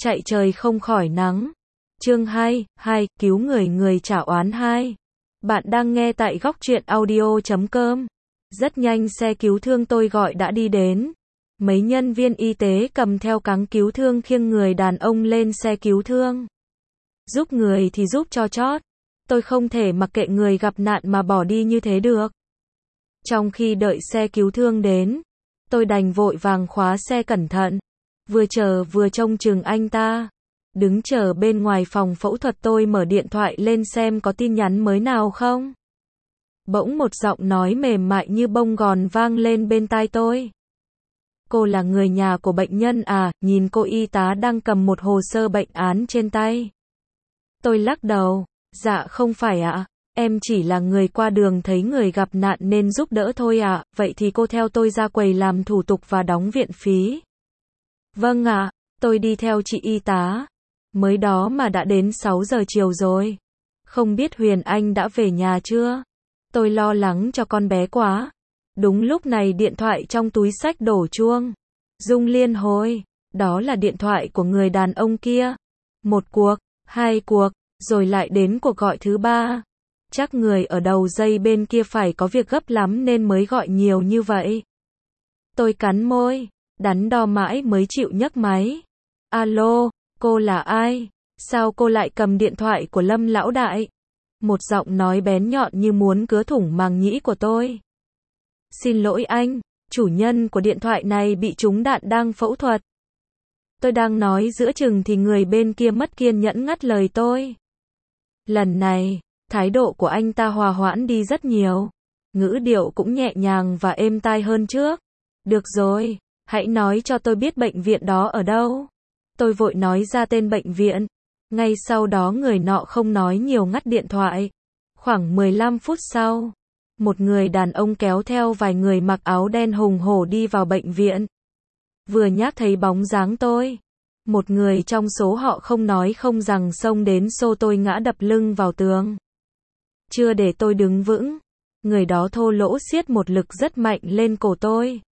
chạy trời không khỏi nắng. Chương 2, cứu người người trả oán 2. Bạn đang nghe tại góc truyện audio.com. Rất nhanh xe cứu thương tôi gọi đã đi đến. Mấy nhân viên y tế cầm theo cáng cứu thương khiêng người đàn ông lên xe cứu thương. Giúp người thì giúp cho chót. Tôi không thể mặc kệ người gặp nạn mà bỏ đi như thế được. Trong khi đợi xe cứu thương đến, tôi đành vội vàng khóa xe cẩn thận. Vừa chờ vừa trông chừng anh ta. Đứng chờ bên ngoài phòng phẫu thuật tôi mở điện thoại lên xem có tin nhắn mới nào không. Bỗng một giọng nói mềm mại như bông gòn vang lên bên tai tôi. Cô là người nhà của bệnh nhân à? Nhìn cô y tá đang cầm một hồ sơ bệnh án trên tay. Tôi lắc đầu. Dạ không phải ạ. Em chỉ là người qua đường thấy người gặp nạn nên giúp đỡ thôi ạ. Vậy thì cô theo tôi ra quầy làm thủ tục và đóng viện phí. Vâng ạ. Tôi đi theo chị y tá. Mới đó mà đã đến 6 giờ chiều rồi. Không biết Huyền Anh đã về nhà chưa? Tôi lo lắng cho con bé quá. Đúng lúc này điện thoại trong túi xách đổ chuông. Rung liên hồi. Đó là điện thoại của người đàn ông kia. Một cuộc, hai cuộc, rồi lại đến cuộc gọi thứ ba. Chắc người ở đầu dây bên kia phải có việc gấp lắm nên mới gọi nhiều như vậy. Tôi cắn môi, đắn đo mãi mới chịu nhấc máy. Alo, cô là ai? Sao cô lại cầm điện thoại của Lâm lão đại? Một giọng nói bén nhọn như muốn cứa thủng màng nhĩ của tôi. Xin lỗi anh, chủ nhân của điện thoại này bị trúng đạn đang phẫu thuật. Tôi đang nói giữa chừng thì người bên kia mất kiên nhẫn ngắt lời tôi. Lần này, thái độ của anh ta hòa hoãn đi rất nhiều. Ngữ điệu cũng nhẹ nhàng và êm tai hơn trước. Được rồi, hãy nói cho tôi biết bệnh viện đó ở đâu. Tôi vội nói ra tên bệnh viện. Ngay sau đó người nọ không nói nhiều ngắt điện thoại. Khoảng 15 phút sau, một người đàn ông kéo theo vài người mặc áo đen hùng hổ đi vào bệnh viện. Vừa nhát thấy bóng dáng tôi, một người trong số họ không nói không rằng xông đến xô tôi ngã đập lưng vào tường. Chưa để tôi đứng vững, người đó thô lỗ siết một lực rất mạnh lên cổ tôi.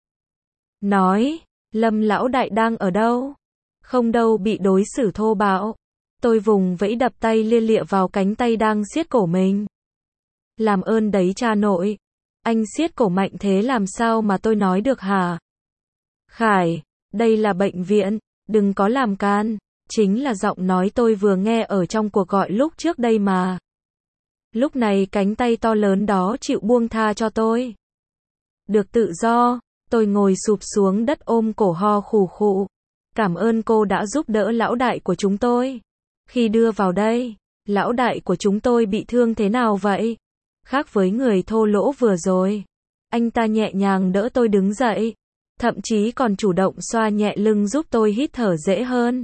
Nói, Lâm lão đại đang ở đâu? Không đâu, bị đối xử thô bạo. Tôi vùng vẫy đập tay lia lịa vào cánh tay đang siết cổ mình. Làm ơn đấy cha nội. Anh siết cổ mạnh thế làm sao mà tôi nói được hả? Khải, đây là bệnh viện, đừng có làm can. Chính là giọng nói tôi vừa nghe ở trong cuộc gọi lúc trước đây mà. Lúc này cánh tay to lớn đó chịu buông tha cho tôi. Được tự do, tôi ngồi sụp xuống đất ôm cổ ho khủ khụ. Cảm ơn cô đã giúp đỡ lão đại của chúng tôi. Khi đưa vào đây, lão đại của chúng tôi bị thương thế nào vậy? Khác với người thô lỗ vừa rồi, anh ta nhẹ nhàng đỡ tôi đứng dậy, thậm chí còn chủ động xoa nhẹ lưng giúp tôi hít thở dễ hơn.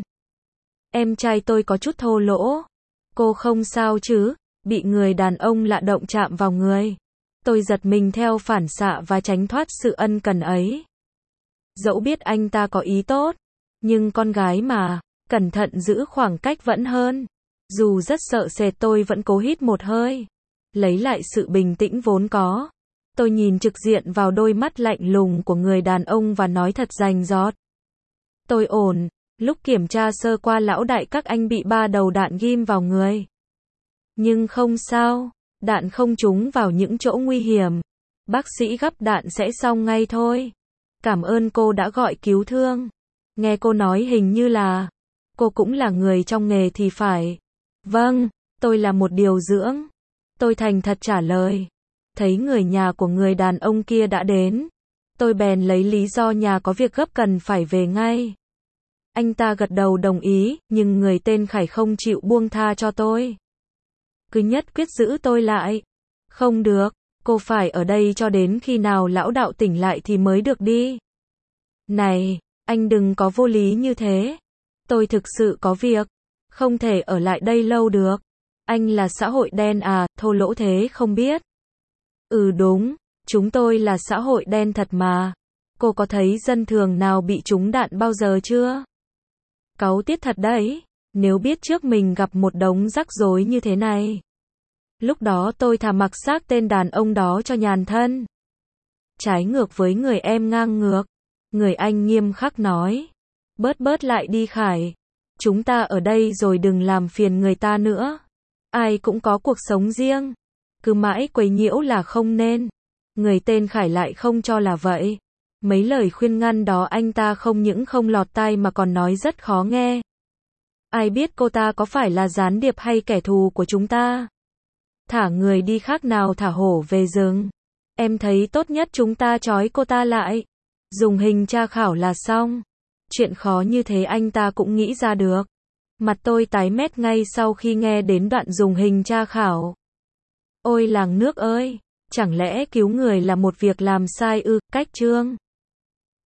Em trai tôi có chút thô lỗ. Cô không sao chứ? Bị người đàn ông lạ động chạm vào người. Tôi giật mình theo phản xạ và tránh thoát sự ân cần ấy. Dẫu biết anh ta có ý tốt, nhưng con gái mà, cẩn thận giữ khoảng cách vẫn hơn. Dù rất sợ sệt tôi vẫn cố hít một hơi. Lấy lại sự bình tĩnh vốn có. Tôi nhìn trực diện vào đôi mắt lạnh lùng của người đàn ông và nói thật rành rọt. Tôi ổn, lúc kiểm tra sơ qua lão đại các anh bị 3 đầu đạn ghim vào người. Nhưng không sao, đạn không trúng vào những chỗ nguy hiểm. Bác sĩ gắp đạn sẽ xong ngay thôi. Cảm ơn cô đã gọi cứu thương. Nghe cô nói hình như là, cô cũng là người trong nghề thì phải. Vâng, tôi là một điều dưỡng. Tôi thành thật trả lời. Thấy người nhà của người đàn ông kia đã đến. Tôi bèn lấy lý do nhà có việc gấp cần phải về ngay. Anh ta gật đầu đồng ý, nhưng người tên Khải không chịu buông tha cho tôi. Cứ nhất quyết giữ tôi lại. Không được, cô phải ở đây cho đến khi nào lão đạo tỉnh lại thì mới được đi. Này, anh đừng có vô lý như thế. Tôi thực sự có việc. Không thể ở lại đây lâu được. Anh là xã hội đen à, thô lỗ thế không biết. Ừ đúng, chúng tôi là xã hội đen thật mà. Cô có thấy dân thường nào bị trúng đạn bao giờ chưa? Cáu tiết thật đấy, nếu biết trước mình gặp một đống rắc rối như thế này. Lúc đó tôi thà mặc xác tên đàn ông đó cho nhàn thân. Trái ngược với người em ngang ngược. Người anh nghiêm khắc nói. Bớt lại đi Khải. Chúng ta ở đây rồi đừng làm phiền người ta nữa. Ai cũng có cuộc sống riêng. Cứ mãi quấy nhiễu là không nên. Người tên Khải lại không cho là vậy. Mấy lời khuyên ngăn đó anh ta không những không lọt tai mà còn nói rất khó nghe. Ai biết cô ta có phải là gián điệp hay kẻ thù của chúng ta? Thả người đi khác nào thả hổ về rừng. Em thấy tốt nhất chúng ta trói cô ta lại. Dùng hình tra khảo là xong. Chuyện khó như thế anh ta cũng nghĩ ra được. Mặt tôi tái mét ngay sau khi nghe đến đoạn dùng hình tra khảo. Ôi làng nước ơi! Chẳng lẽ cứu người là một việc làm sai ư? Cách chương